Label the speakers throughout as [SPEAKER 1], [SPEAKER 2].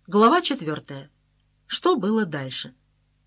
[SPEAKER 1] Глава 4. Что было дальше?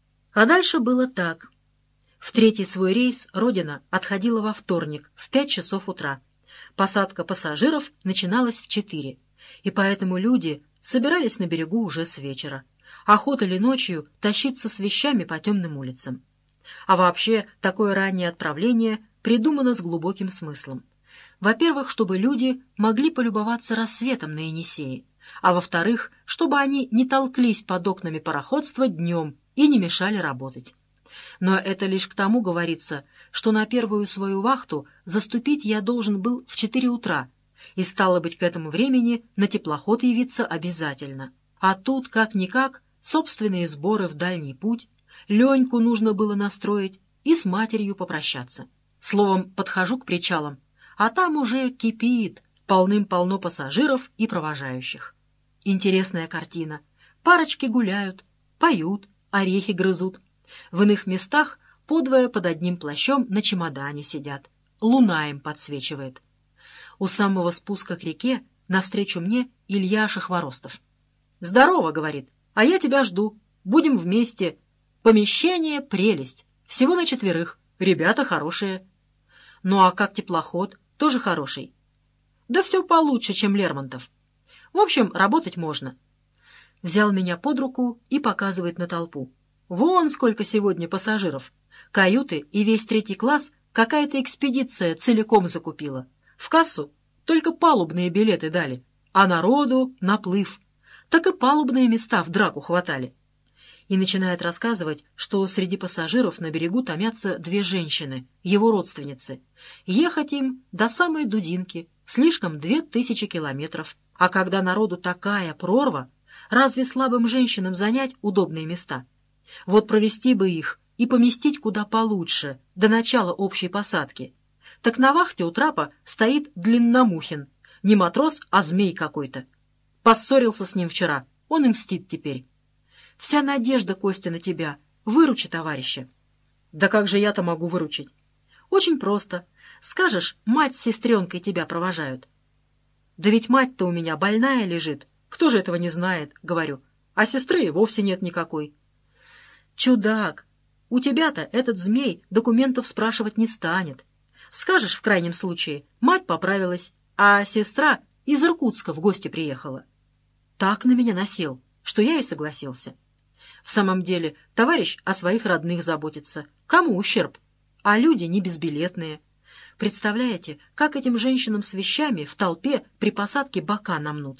[SPEAKER 1] А дальше было так. В третий свой рейс Родина отходила во вторник в 5 часов утра. Посадка пассажиров начиналась в 4, и поэтому люди собирались на берегу уже с вечера. Охота ли ночью тащиться с вещами по темным улицам. А вообще, такое раннее отправление придумано с глубоким смыслом. Во-первых, чтобы люди могли полюбоваться рассветом на Енисее, а во-вторых, чтобы они не толклись под окнами пароходства днем и не мешали работать. Но это лишь к тому говорится, что на первую свою вахту заступить я должен был в 4 утра, и, стало быть, к этому времени на теплоход явиться обязательно. А тут, как-никак, собственные сборы в дальний путь, Леньку нужно было настроить и с матерью попрощаться. Словом, подхожу к причалам, а там уже кипит, полным-полно пассажиров и провожающих. Интересная картина. Парочки гуляют, поют, орехи грызут. В иных местах подвое под одним плащом на чемодане сидят. Луна им подсвечивает. У самого спуска к реке навстречу мне Илья Шахворостов. «Здорово», — говорит, — «а я тебя жду. Будем вместе. Помещение — прелесть. Всего на 4. Ребята хорошие». «Ну а как теплоход? Тоже хороший?» «Да все получше, чем Лермонтов. В общем, работать можно». Взял меня под руку и показывает на толпу. «Вон сколько сегодня пассажиров. Каюты и весь 3 класс какая-то экспедиция целиком закупила. В кассу только палубные билеты дали, а народу наплыв. Так и палубные места в драку хватали». И начинает рассказывать, что среди пассажиров на берегу томятся 2 женщины, его родственницы. Ехать им до самой Дудинки, слишком 2000 километров. А когда народу такая прорва, разве слабым женщинам занять удобные места? Вот провести бы их и поместить куда получше, до начала общей посадки. Так на вахте у трапа стоит Длинномухин. Не матрос, а змей какой-то. Поссорился с ним вчера, он и мстит теперь. Вся надежда, Костя, на тебя. Выручи товарища. Да как же я-то могу выручить? Очень просто. Скажешь, мать с сестренкой тебя провожают. Да ведь мать-то у меня больная лежит. Кто же этого не знает, говорю. А сестры и вовсе нет никакой. Чудак, у тебя-то этот змей документов спрашивать не станет. Скажешь, в крайнем случае, мать поправилась, а сестра из Иркутска в гости приехала. Так на меня насел, что я и согласился. В самом деле, товарищ о своих родных заботится. Кому ущерб? А люди не безбилетные. Представляете, как этим женщинам с вещами в толпе при посадке бока намнут?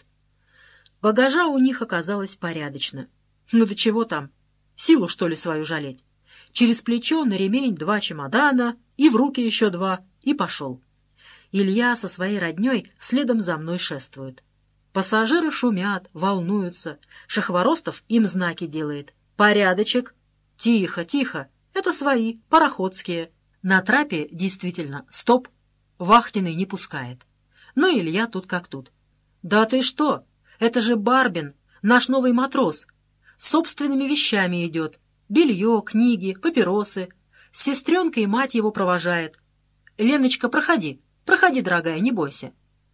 [SPEAKER 1] Багажа у них оказалось порядочно. Ну да чего там? Силу, что ли, свою жалеть? Через плечо на ремень 2 чемодана, и в руки еще 2, и пошел. Илья со своей родней следом за мной шествует. Пассажиры шумят, волнуются. Шахворостов им знаки делает. «Порядочек!» «Тихо, тихо! Это свои, пароходские!» На трапе действительно стоп. Вахтенный не пускает. Но Илья тут как тут. «Да ты что? Это же Барбин, наш новый матрос. С собственными вещами идет. Белье, книги, папиросы. С сестренкой мать его провожает. Леночка, проходи, проходи, дорогая, не бойся».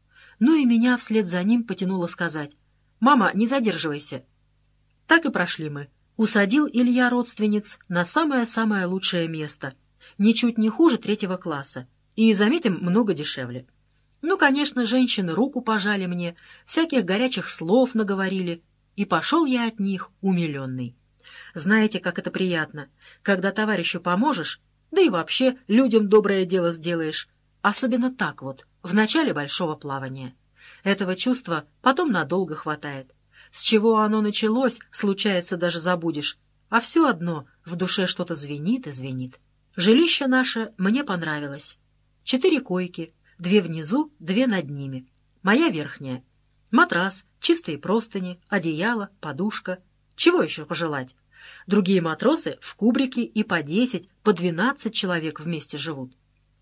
[SPEAKER 1] Ну и меня вслед за ним потянуло сказать: «Мама, не задерживайся». Так и прошли мы. Усадил Илья родственниц на самое-самое лучшее место. Ничуть не хуже 3 класса. И, заметим, много дешевле. Ну, конечно, женщины руку пожали мне, всяких горячих слов наговорили. И пошел я от них умиленный. Знаете, как это приятно, когда товарищу поможешь, да и вообще людям доброе дело сделаешь. Особенно так вот, в начале большого плавания. Этого чувства потом надолго хватает. С чего оно началось, случается, даже забудешь. А все одно в душе что-то звенит и звенит. Жилище наше мне понравилось. 4 койки, 2 внизу, 2 над ними. Моя верхняя. Матрас, чистые простыни, одеяло, подушка. Чего еще пожелать? Другие матросы в кубрике и по 10, по 12 человек вместе живут.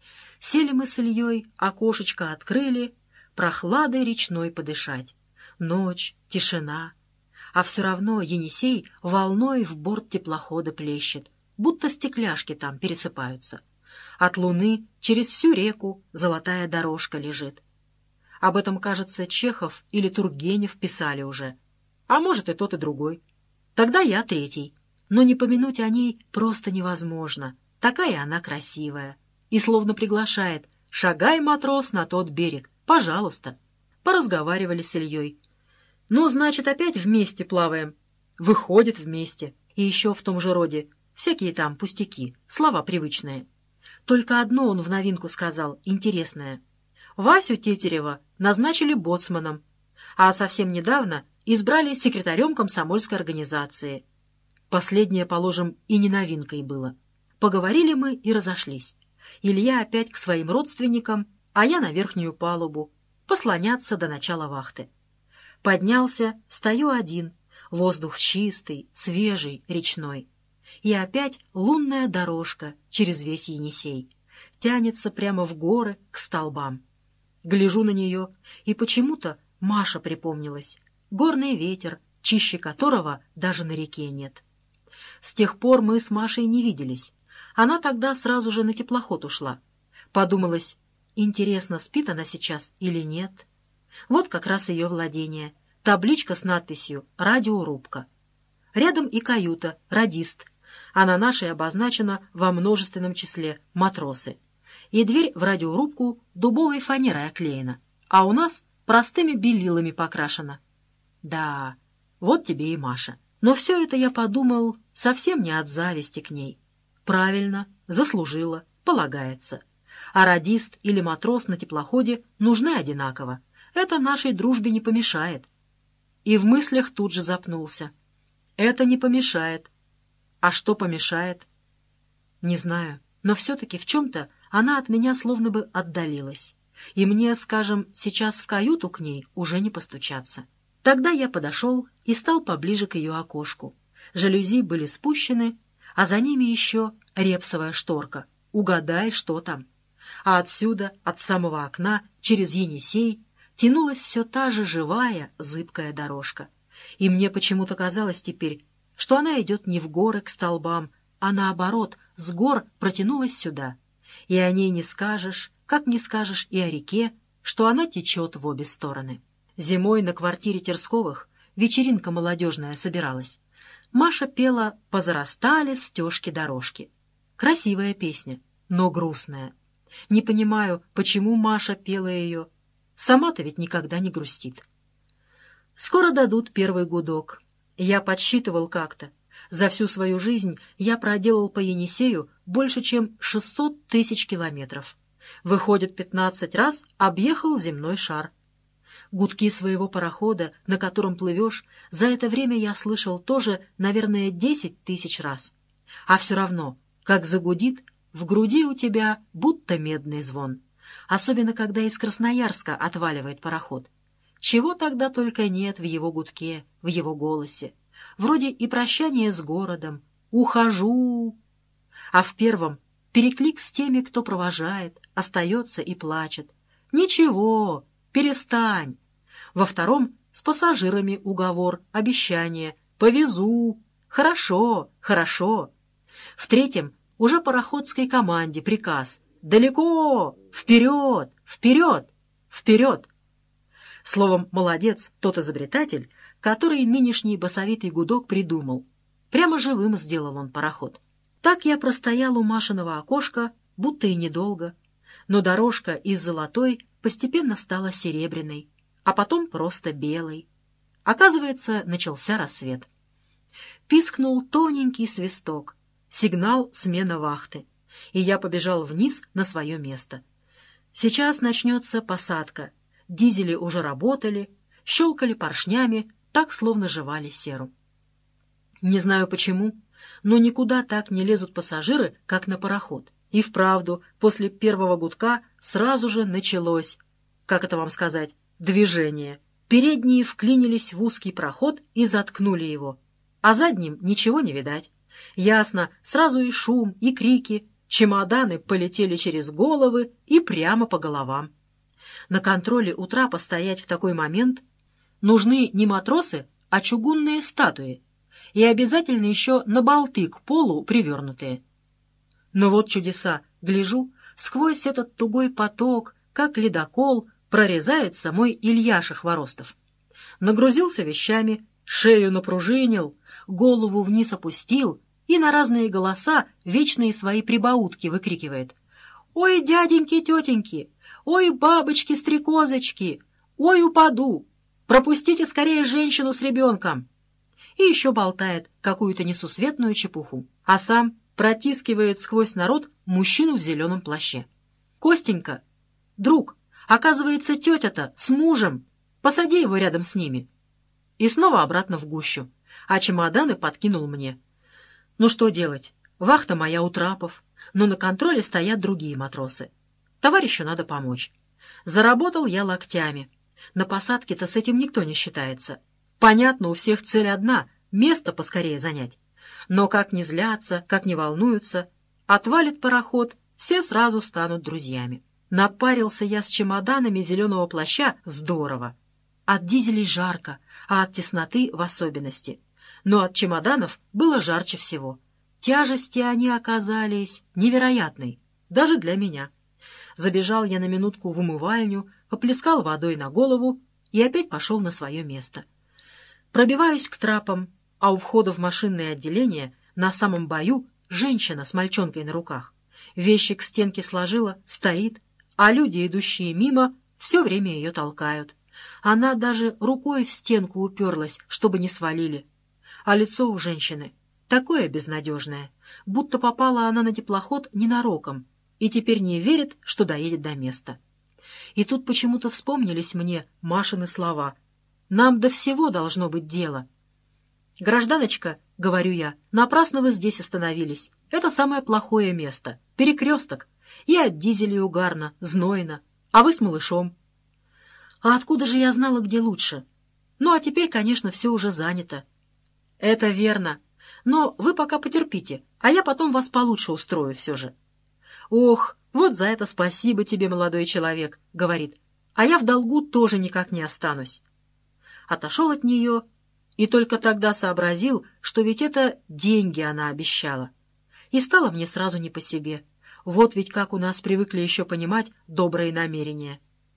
[SPEAKER 1] Сели мы с Ильей, окошечко открыли, прохладой речной подышать. Ночь, тишина. А все равно Енисей волной в борт теплохода плещет, будто стекляшки там пересыпаются. От луны через всю реку золотая дорожка лежит. Об этом, кажется, Чехов или Тургенев писали уже. а может и тот, и другой. Тогда я третий. Но не помянуть о ней просто невозможно. Такая она красивая. И словно приглашает: «Шагай, матрос, на тот берег, пожалуйста». Поразговаривали с Ильей. «Ну, значит, опять вместе плаваем». Выходит, вместе. И еще в том же роде. Всякие там пустяки, слова привычные. Только одно он в новинку сказал, интересное. Васю Тетерева назначили боцманом, а совсем недавно избрали секретарем комсомольской организации. Последнее, положим, и не новинкой было. Поговорили мы и разошлись. Илья опять к своим родственникам, а я на верхнюю палубу, послоняться до начала вахты. Поднялся, стою один, воздух чистый, свежий, речной. И опять лунная дорожка через весь Енисей тянется прямо в горы к столбам. Гляжу на нее, и почему-то Маша припомнилась. Горный ветер, чище которого даже на реке нет. С тех пор мы с Машей не виделись. Она тогда сразу же на теплоход ушла. Подумалось, интересно, спит она сейчас или нет. Вот как раз ее владение. Табличка с надписью «Радиорубка». Рядом и каюта «Радист», а на нашей обозначено во множественном числе «Матросы». И дверь в радиорубку дубовой фанерой оклеена, а у нас простыми белилами покрашена. Да, вот тебе и Маша. Но все это, я подумал, совсем не от зависти к ней. Правильно, заслужила, полагается. А радист или матрос на теплоходе нужны одинаково. Это нашей дружбе не помешает. И в мыслях тут же запнулся. Это не помешает. А что помешает? Не знаю, но все-таки в чем-то она от меня словно бы отдалилась. И мне, скажем, сейчас в каюту к ней уже не постучаться. Тогда я подошел и стал поближе к ее окошку. Жалюзи были спущены, а за ними еще репсовая шторка. Угадай, что там. А отсюда, от самого окна, через Енисей, тянулась все та же живая, зыбкая дорожка. И мне почему-то казалось теперь, что она идет не в горы к столбам, а наоборот, с гор протянулась сюда. И о ней не скажешь, как не скажешь и о реке, что она течет в обе стороны. Зимой на квартире Терсковых вечеринка молодежная собиралась. Маша пела «Позарастали стежки-дорожки». Красивая песня, но грустная. Не понимаю, почему Маша пела ее. Сама-то ведь никогда не грустит. Скоро дадут первый гудок. Я подсчитывал как-то. За всю свою жизнь я проделал по Енисею больше, чем 600 тысяч километров. Выходит, 15 раз объехал земной шар. Гудки своего парохода, на котором плывешь, за это время я слышал тоже, наверное, 10 тысяч раз. А все равно, как загудит, в груди у тебя будто медный звон. Особенно, когда из Красноярска отваливает пароход. Чего тогда только нет в его гудке, в его голосе. Вроде и прощание с городом, «Ухожу». А в первом переклик с теми, кто провожает, остается и плачет. «Ничего, перестань». Во втором с пассажирами уговор, обещание «Повезу». «Хорошо, хорошо». В третьем уже пароходской команде приказ «Далеко! Вперед! Вперед! Вперед!». Словом, молодец тот изобретатель, который нынешний басовитый гудок придумал. Прямо живым сделал он пароход. Так я простоял у Машиного окошка, будто и недолго. Но дорожка из золотой постепенно стала серебряной, а потом просто белой. Оказывается, начался рассвет. Пискнул тоненький свисток, сигнал смена вахты, и я побежал вниз на свое место. Сейчас начнется посадка. Дизели уже работали, щелкали поршнями, так словно жевали серу. Не знаю почему, но никуда так не лезут пассажиры, как на пароход. И вправду, после первого гудка сразу же началось, как это вам сказать, движение. Передние вклинились в узкий проход и заткнули его, а задним ничего не видать. Ясно, сразу и шум, и крики, чемоданы полетели через головы и прямо по головам. На контроле у трапа стоять в такой момент нужны не матросы, а чугунные статуи, и обязательно еще на болты к полу привернутые. Но вот чудеса, гляжу, сквозь этот тугой поток, как ледокол, прорезается мой Ильяша Хворостов. Нагрузился вещами, шею напружинил, голову вниз опустил и на разные голоса вечные свои прибаутки выкрикивает. «Ой, дяденьки, тетеньки! Ой, бабочки-стрекозочки! Ой, упаду! Пропустите скорее женщину с ребенком!» И еще болтает какую-то несусветную чепуху, а сам протискивает сквозь народ мужчину в зеленом плаще. «Костенька, друг, оказывается, тетя-то с мужем! Посади его рядом с ними!» И снова обратно в гущу, а чемоданы подкинул мне. Ну что делать? Вахта моя у трапов, но на контроле стоят другие матросы. Товарищу надо помочь. Заработал я локтями. На посадке-то с этим никто не считается. Понятно, у всех цель одна — место поскорее занять. Но как не злятся, как не волнуются, отвалит пароход, все сразу станут друзьями. Напарился я с чемоданами зеленого плаща здорово. От дизелей жарко, а от тесноты в особенности. Но от чемоданов было жарче всего. Тяжести они оказались невероятной, даже для меня. Забежал я на минутку в умывальню, поплескал водой на голову и опять пошел на свое место. Пробиваюсь к трапам, а у входа в машинное отделение на самом бою женщина с мальчонкой на руках. Вещи к стенке сложила, стоит, а люди, идущие мимо, все время ее толкают. Она даже рукой в стенку уперлась, чтобы не свалили. А лицо у женщины такое безнадежное, будто попала она на теплоход ненароком и теперь не верит, что доедет до места. И тут почему-то вспомнились мне Машины слова. «Нам до всего должно быть дело». «Гражданочка, — говорю я, — напрасно вы здесь остановились. Это самое плохое место. Перекресток. И от дизелей угарно, знойно. А вы с малышом». «А откуда же я знала, где лучше? Ну, а теперь, конечно, все уже занято». «Это верно. Но вы пока потерпите, а я потом вас получше устрою все же». «Ох, вот за это спасибо тебе, молодой человек», — говорит. «А я в долгу тоже никак не останусь». Отошел от нее и только тогда сообразил, что ведь это деньги она обещала. И стало мне сразу не по себе. Вот ведь как у нас привыкли еще понимать добрые намерения.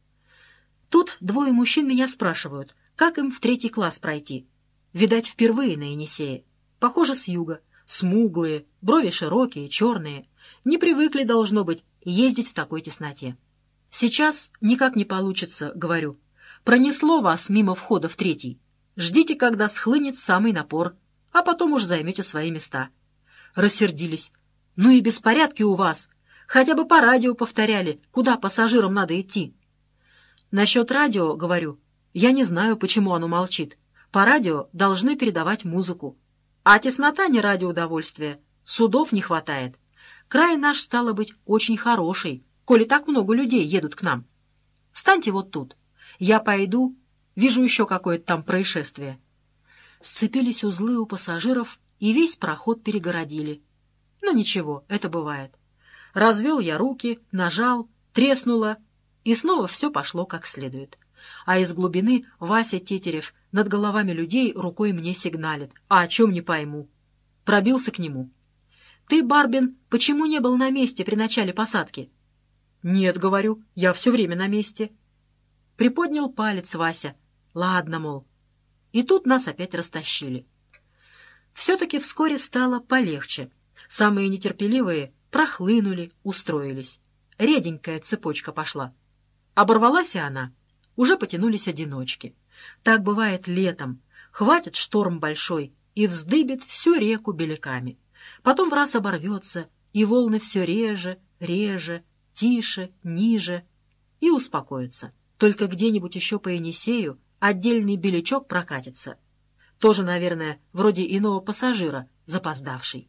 [SPEAKER 1] Тут двое мужчин меня спрашивают, как им в 3 класс пройти. Видать, впервые на Енисее. Похоже, с юга. Смуглые, брови широкие, черные. Не привыкли, должно быть, ездить в такой тесноте. «Сейчас никак не получится», — говорю. «Пронесло вас мимо входа в 3. Ждите, когда схлынет самый напор, а потом уж займете свои места». Рассердились. «Ну и беспорядки у вас. Хотя бы по радио повторяли, куда пассажирам надо идти». «Насчет радио, — говорю, — я не знаю, почему оно молчит. По радио должны передавать музыку. А теснота не ради удовольствия. Судов не хватает. Край наш, стало быть, очень хороший, коли так много людей едут к нам. Встаньте вот тут. Я пойду, вижу еще какое-то там происшествие». Сцепились узлы у пассажиров и весь проход перегородили. Но ничего, это бывает. Развел я руки, нажал, треснуло, и снова все пошло как следует. А из глубины Вася Тетерев над головами людей рукой мне сигналит. А о чем не пойму. Пробился к нему. «Ты, Барбин, почему не был на месте при начале посадки?» «Нет, — говорю, — я все время на месте». Приподнял палец Вася. «Ладно, мол». И тут нас опять растащили. Все-таки вскоре стало полегче. Самые нетерпеливые прохлынули, устроились. Реденькая цепочка пошла. Оборвалась и она. Уже потянулись одиночки. Так бывает летом. Хватит шторм большой и вздыбит всю реку беляками. Потом враз оборвется, и волны все реже, реже, тише, ниже, и успокоятся. Только где-нибудь еще по Енисею отдельный белячок прокатится. Тоже, наверное, вроде иного пассажира, запоздавший.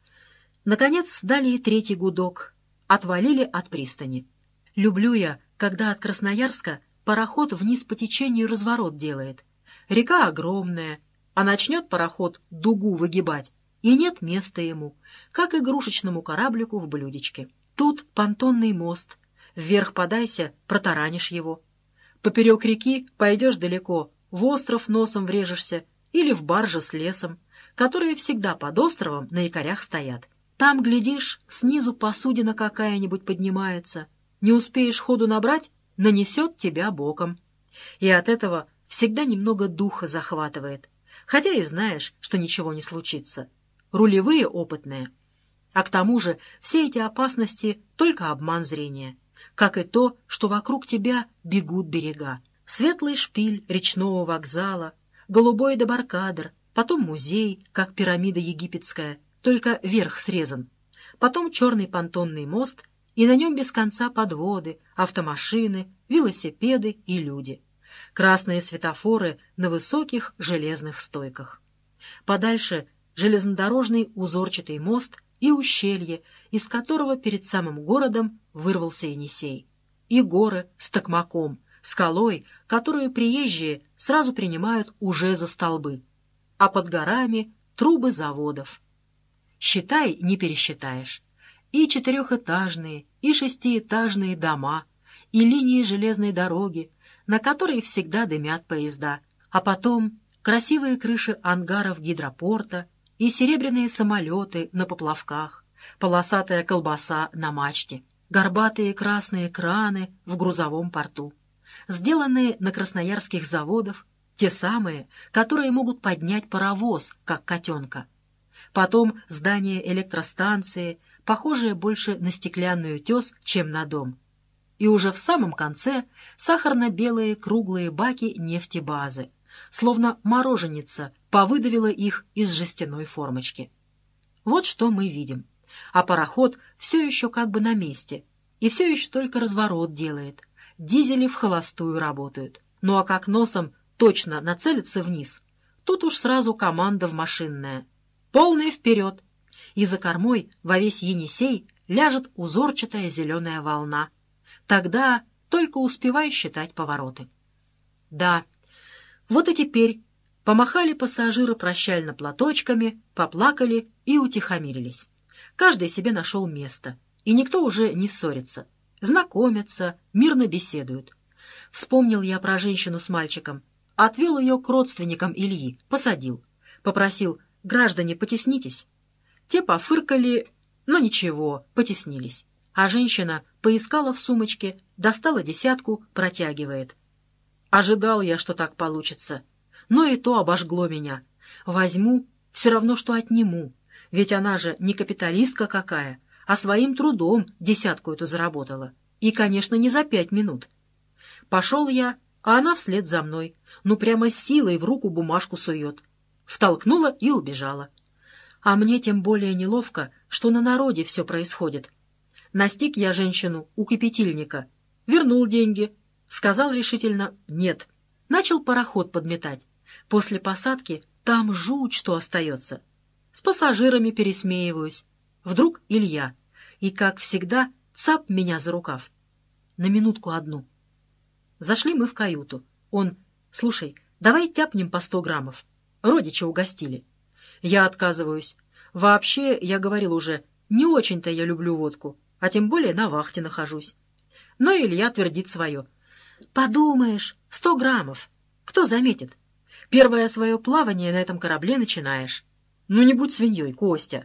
[SPEAKER 1] Наконец дали и 3 гудок. Отвалили от пристани. Люблю я, когда от Красноярска пароход вниз по течению разворот делает. Река огромная, а начнет пароход дугу выгибать, и нет места ему, как игрушечному кораблику в блюдечке. Тут понтонный мост. Вверх подайся, протаранишь его. Поперек реки пойдешь далеко, в остров носом врежешься или в баржи с лесом, которые всегда под островом на якорях стоят. Там, глядишь, снизу посудина какая-нибудь поднимается. Не успеешь ходу набрать, нанесет тебя боком. И от этого всегда немного духа захватывает. хотя и знаешь, что ничего не случится. Рулевые опытные. А к тому же все эти опасности — только обман зрения, как и то, что вокруг тебя бегут берега. Светлый шпиль речного вокзала, голубой дебаркадер, потом музей, как пирамида египетская, только верх срезан, потом черный понтонный мост, и на нем без конца подводы, автомашины, велосипеды и люди. Красные светофоры на высоких железных стойках. Подальше железнодорожный узорчатый мост и ущелье, из которого перед самым городом вырвался Енисей. И горы с токмаком, скалой, которую приезжие сразу принимают уже за столбы. А под горами трубы заводов. Считай, не пересчитаешь. И четырехэтажные, и шестиэтажные дома, и линии железной дороги, на которой всегда дымят поезда, а потом красивые крыши ангаров гидропорта и серебряные самолеты на поплавках, полосатая колбаса на мачте, горбатые красные краны в грузовом порту, сделанные на красноярских заводах, те самые, которые могут поднять паровоз, как котенка. Потом здание электростанции, похожее больше на стеклянный утес, чем на дом. И уже в самом конце сахарно-белые круглые баки нефтебазы, словно мороженица повыдавила их из жестяной формочки. Вот что мы видим. А пароход все еще как бы на месте, и все еще только разворот делает. Дизели в холостую работают. Ну а как носом точно нацелится вниз, тут уж сразу команда в машинное. Полный вперед! И за кормой во весь Енисей ляжет узорчатая зеленая волна. Тогда только успевай считать повороты. Да, вот и теперь помахали пассажиры прощально платочками, поплакали и утихомирились. Каждый себе нашел место, и никто уже не ссорится. Знакомятся, мирно беседуют. Вспомнил я про женщину с мальчиком, отвел ее к родственникам Ильи, посадил. Попросил: «Граждане, потеснитесь». Те пофыркали, но ничего, потеснились. А женщина поискала в сумочке, достала десятку, протягивает. Ожидал я, что так получится. Но и то обожгло меня. Возьму, все равно, что отниму. Ведь она же не капиталистка какая, а своим трудом десятку эту заработала. И, конечно, не за 5 минут. Пошел я, а она вслед за мной. Ну, прямо силой в руку бумажку сует. Втолкнула и убежала. А мне тем более неловко, что на народе все происходит. Настиг я женщину у кипятильника. Вернул деньги. Сказал решительно «нет». Начал пароход подметать. После посадки там жуть, что остается. С пассажирами пересмеиваюсь. Вдруг Илья. И, как всегда, цап меня за рукав. На минутку одну. Зашли мы в каюту. Он: «Слушай, давай тяпнем по 100 граммов. Родича угостили». Я отказываюсь. Вообще, я говорил уже, не очень-то я люблю водку, а тем более на вахте нахожусь. Но Илья твердит свое. «Подумаешь, 100 граммов. Кто заметит? Первое свое плавание на этом корабле начинаешь. Ну, не будь свиньей, Костя».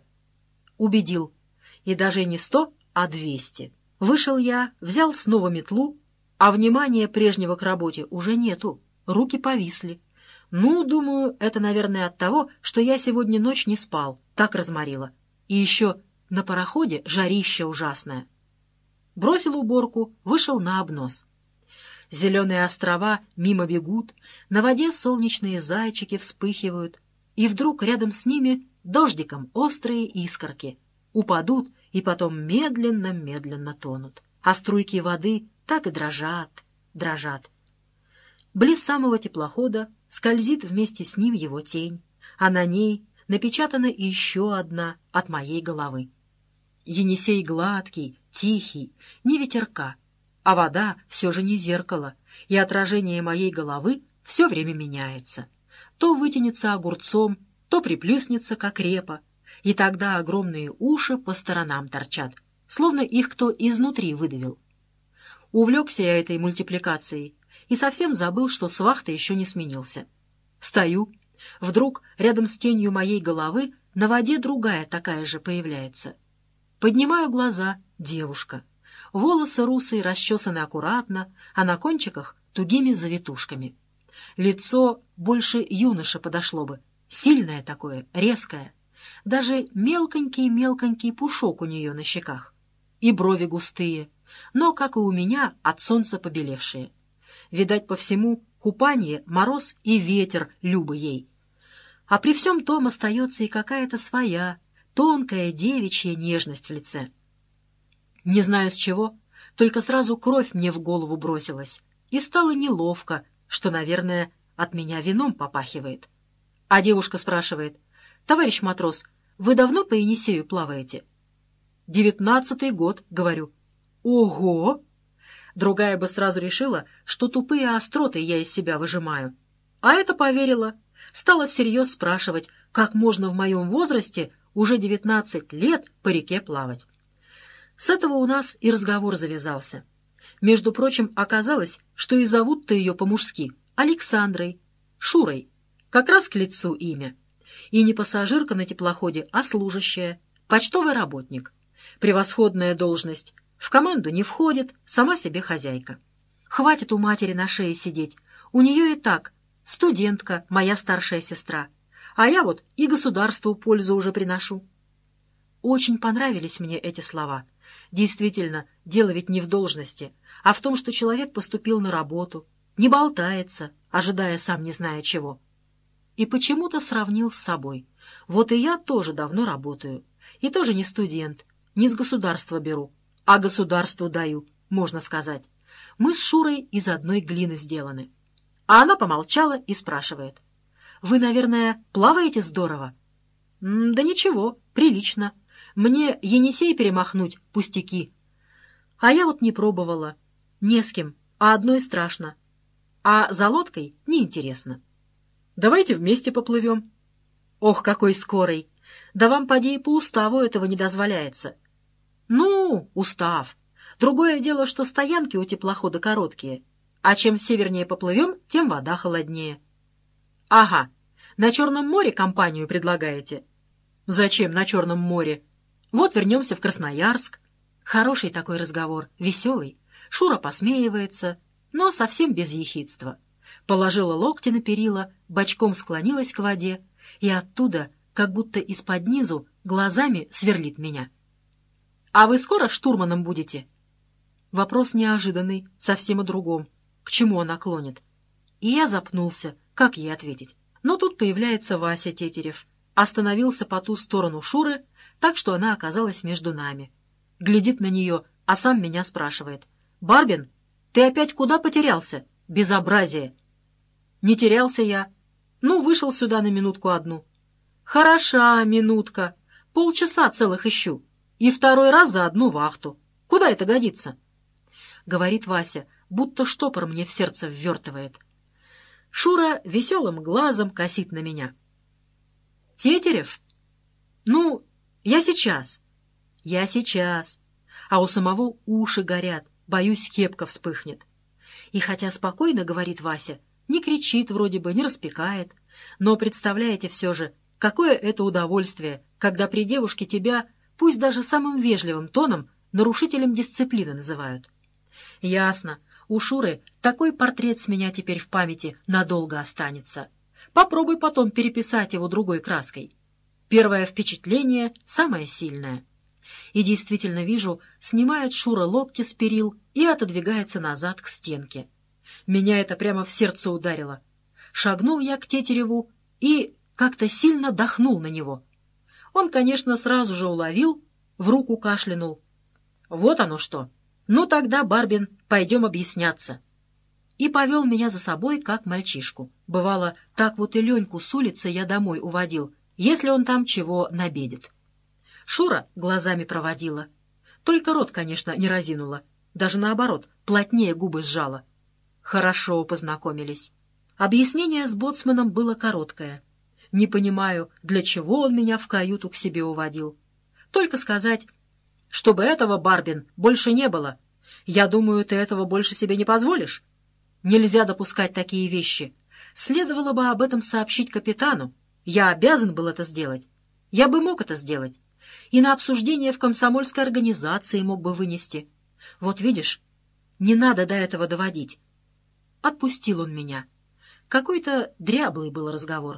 [SPEAKER 1] Убедил. И даже не 100, а 200. Вышел я, взял снова метлу, а внимания прежнего к работе уже нету. Руки повисли. Ну, думаю, это, наверное, от того, что я сегодня ночь не спал, так разморило. И еще на пароходе жарища ужасная. Бросил уборку, вышел на обнос. Зеленые острова мимо бегут, на воде солнечные зайчики вспыхивают, и вдруг рядом с ними дождиком острые искорки. Упадут и потом медленно-медленно тонут. А струйки воды так и дрожат, дрожат. Близ самого теплохода скользит вместе с ним его тень, а на ней напечатана еще одна от моей головы. Енисей гладкий, тихий, не ветерка, а вода все же не зеркало, и отражение моей головы все время меняется. То вытянется огурцом, то приплюснется, как репа, и тогда огромные уши по сторонам торчат, словно их кто изнутри выдавил. Увлекся я этой мультипликацией и совсем забыл, что с вахты еще не сменился. Стою. Вдруг рядом с тенью моей головы на воде другая такая же появляется. Поднимаю глаза — девушка. Волосы русые расчесаны аккуратно, а на кончиках тугими завитушками. Лицо больше юноша подошло бы, Сильное такое, резкое. Даже мелконький-мелконький пушок у нее на щеках. И брови густые, но, как и у меня, от солнца побелевшие. Видать, по всему, купание, мороз и ветер любы ей. А при всем том остается и какая-то своя, тонкая девичья нежность в лице. Не знаю с чего, только сразу кровь мне в голову бросилась, и стало неловко, что, наверное, от меня вином попахивает. А девушка спрашивает: «Товарищ матрос, вы давно по Енисею плаваете?» 19-й год, говорю. Ого! Другая бы сразу решила, что тупые остроты я из себя выжимаю. А эта поверила, стала всерьез спрашивать, как можно в моем возрасте уже 19 лет по реке плавать. С этого у нас и разговор завязался. Между прочим, оказалось, что и зовут-то ее по-мужски Александрой, Шурой, как раз к лицу имя. И не пассажирка на теплоходе, а служащая, почтовый работник. Превосходная должность. В команду не входит, сама себе хозяйка. Хватит у матери на шее сидеть. У нее и так студентка, моя старшая сестра. А я вот и государству пользу уже приношу. Очень понравились мне эти слова. Действительно, дело ведь не в должности, а в том, что человек поступил на работу, не болтается, ожидая сам не зная чего. И почему-то сравнил с собой. Вот и я тоже давно работаю. И тоже не студент, не с государства беру, а государству даю, можно сказать. Мы с Шурой из одной глины сделаны. А она помолчала и спрашивает: «Вы, наверное, плаваете здорово?» Да ничего, прилично. Мне Енисей перемахнуть пустяки. А я вот не пробовала. Не с кем, а одной страшно. А за лодкой неинтересно. Давайте вместе поплывем. Ох, какой скорый! Да вам, поди, по уставу этого не дозволяется. Ну, устав. Другое дело, что стоянки у теплохода короткие. А чем севернее поплывем, тем вода холоднее. Ага, на Черном море компанию предлагаете? Зачем на Черном море? Вот вернемся в Красноярск. Хороший такой разговор, веселый. Шура посмеивается, но совсем без ехидства. Положила локти на перила, бочком склонилась к воде, и оттуда, как будто из-под низу, глазами сверлит меня. «А вы скоро штурманом будете?» Вопрос неожиданный, совсем о другом. К чему она клонит? И я запнулся, как ей ответить. Но тут появляется Вася Тетерев. Остановился по ту сторону Шуры, так что она оказалась между нами. Глядит на нее, а сам меня спрашивает: «Барбин, ты опять куда потерялся? Безобразие!» «Не терялся я. Ну, вышел сюда на минутку одну». «Хороша минутка. Полчаса целых ищу. И второй раз за одну вахту. Куда это годится?» Говорит Вася, будто штопор мне в сердце ввертывает. Шура веселым глазом косит на меня. «Тетерев? Ну, я сейчас. Я сейчас». А у самого уши горят, боюсь, кепка вспыхнет. И хотя спокойно, говорит Вася, не кричит вроде бы, не распекает, но представляете все же, какое это удовольствие, когда при девушке тебя, пусть даже самым вежливым тоном, нарушителем дисциплины называют. Ясно, у Шуры такой портрет с меня теперь в памяти надолго останется. Попробуй потом переписать его другой краской. Первое впечатление самое сильное. И действительно вижу, снимает Шура локти с перил и отодвигается назад к стенке. Меня это прямо в сердце ударило. Шагнул я к Тетереву и как-то сильно дохнул на него. Он, конечно, сразу же уловил, в руку кашлянул. Вот оно что. Ну тогда, Барбин, пойдем объясняться. И повел меня за собой, как мальчишку. Бывало, так вот и Леньку с улицы я домой уводил, если он там чего набедит. Шура глазами проводила. Только рот, конечно, не разинула. Даже наоборот, плотнее губы сжала. Хорошо познакомились. Объяснение с боцманом было короткое. Не понимаю, для чего он меня в каюту к себе уводил. Только сказать, чтобы этого, Барбин, больше не было. Я думаю, ты этого больше себе не позволишь. Нельзя допускать такие вещи. Следовало бы об этом сообщить капитану. Я обязан был это сделать. Я бы мог это сделать. И на обсуждение в комсомольской организации мог бы вынести. Вот видишь, не надо до этого доводить. Отпустил он меня. Какой-то дряблый был разговор.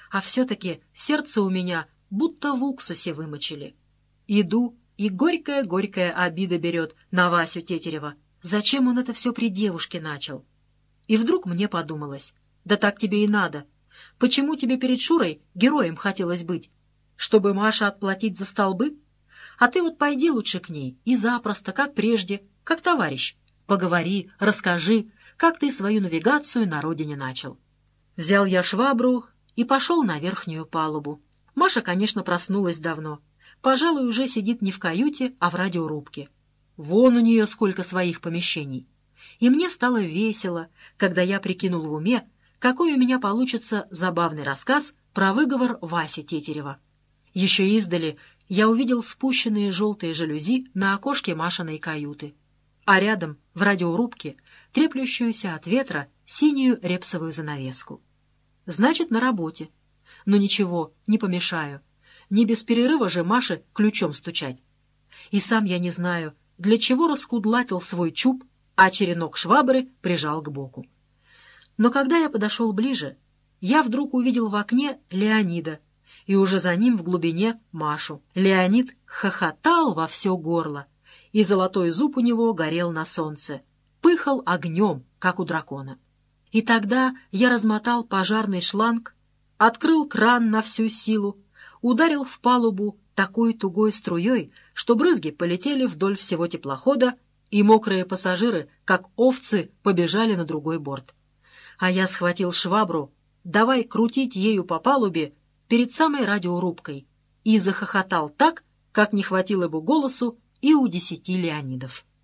[SPEAKER 1] А все-таки сердце у меня будто в уксусе вымочили. Иду, и горькая-горькая обида берет на Васю Тетерева. Зачем он это все при девушке начал? И вдруг мне подумалось, да так тебе и надо. Почему тебе перед Шурой героем хотелось быть? Чтобы Маше отплатить за столбы? А ты вот пойди лучше к ней и запросто, как прежде, как товарищ. Поговори, расскажи, как ты свою навигацию на родине начал. Взял я швабру и пошел на верхнюю палубу. Маша, конечно, проснулась давно. Пожалуй, уже сидит не в каюте, а в радиорубке. Вон у нее сколько своих помещений. И мне стало весело, когда я прикинул в уме, какой у меня получится забавный рассказ про выговор Васи Тетерева. Еще издали я увидел спущенные желтые жалюзи на окошке Машиной каюты, а рядом, в радиорубке, треплющуюся от ветра синюю репсовую занавеску. Значит, на работе. Но ничего, не помешаю. Не без перерыва же Маше ключом стучать. И сам я не знаю, для чего раскудлатил свой чуб, а черенок швабры прижал к боку. Но когда я подошел ближе, я вдруг увидел в окне Леонида, и уже за ним в глубине Машу. Леонид хохотал во все горло, и золотой зуб у него горел на солнце, пыхал огнем, как у дракона. И тогда я размотал пожарный шланг, открыл кран на всю силу, ударил в палубу такой тугой струей, что брызги полетели вдоль всего теплохода, и мокрые пассажиры, как овцы, побежали на другой борт. А я схватил швабру, давай крутить ею по палубе перед самой радиорубкой, и захохотал так, как не хватило бы голосу и у 10 Леонидов.